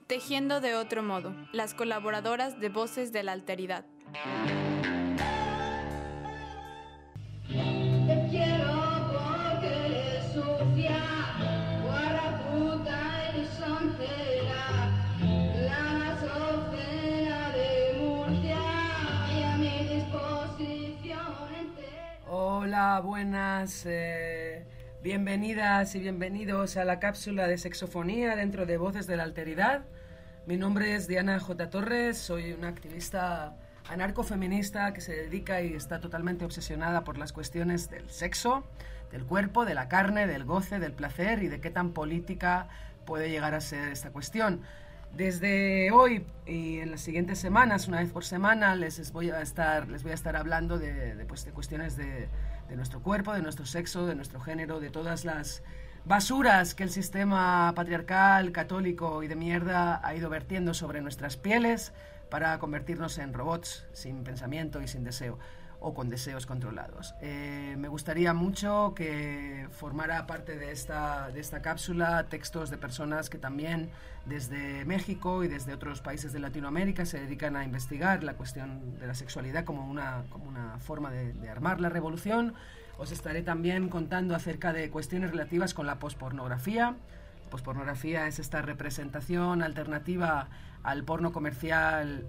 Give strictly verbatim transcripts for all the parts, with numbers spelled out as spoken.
Tejiendo de otro modo, las colaboradoras de Voces de la Alteridad. Te quiero porque eres sucia, guarra puta y soncera, la más obscena de Murcia y a mi disposición entera. Hola, buenas, eh, bienvenidas y bienvenidos a la cápsula de sexofonía dentro de Voces de la Alteridad. Mi nombre es Diana J. Torres, soy una activista anarcofeminista que se dedica y está totalmente obsesionada por las cuestiones del sexo, del cuerpo, de la carne, del goce, del placer y de qué tan política puede llegar a ser esta cuestión. Desde hoy y en las siguientes semanas, una vez por semana, les voy a estar, les voy a estar hablando de, de, pues, de cuestiones de, de nuestro cuerpo, de nuestro sexo, de nuestro género, de todas las basuras que el sistema patriarcal, católico y de mierda ha ido vertiendo sobre nuestras pieles para convertirnos en robots sin pensamiento y sin deseo, o con deseos controlados. Eh, me gustaría mucho que formara parte de esta, de esta cápsula textos de personas que también desde México y desde otros países de Latinoamérica se dedican a investigar la cuestión de la sexualidad como una, como una forma de, de armar la revolución. Os estaré también contando acerca de cuestiones relativas con la pospornografía. La pospornografía es esta representación alternativa al porno comercial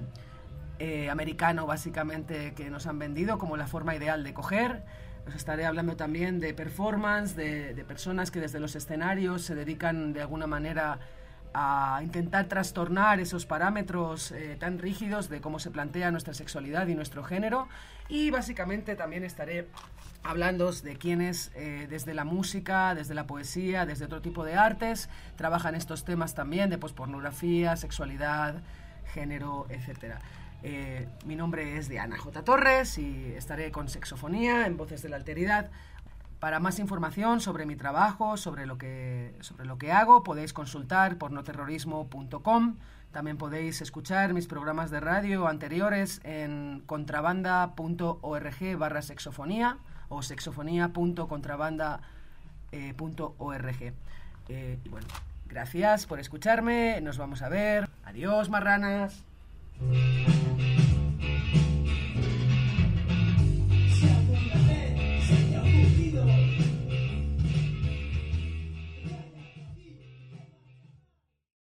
eh, americano, básicamente, que nos han vendido como la forma ideal de coger. Os estaré hablando también de performance, de, de personas que desde los escenarios se dedican de alguna manera a intentar trastornar esos parámetros eh, tan rígidos de cómo se plantea nuestra sexualidad y nuestro género. Y básicamente también estaré hablándoos de quienes eh, desde la música, desde la poesía, desde otro tipo de artes trabajan estos temas también de pospornografía, sexualidad, género, etcétera. Eh, mi nombre es Diana J. Torres y estaré con Sexofonía en Voces de la Alteridad. Para más información sobre mi trabajo, sobre lo que, sobre lo que hago, podéis consultar pornoterrorismo punto com. También podéis escuchar mis programas de radio anteriores en contrabanda punto org barra sexofonía o sexofonía punto contrabanda punto org. Eh, y bueno, gracias por escucharme. Nos vamos a ver. Adiós, marranas.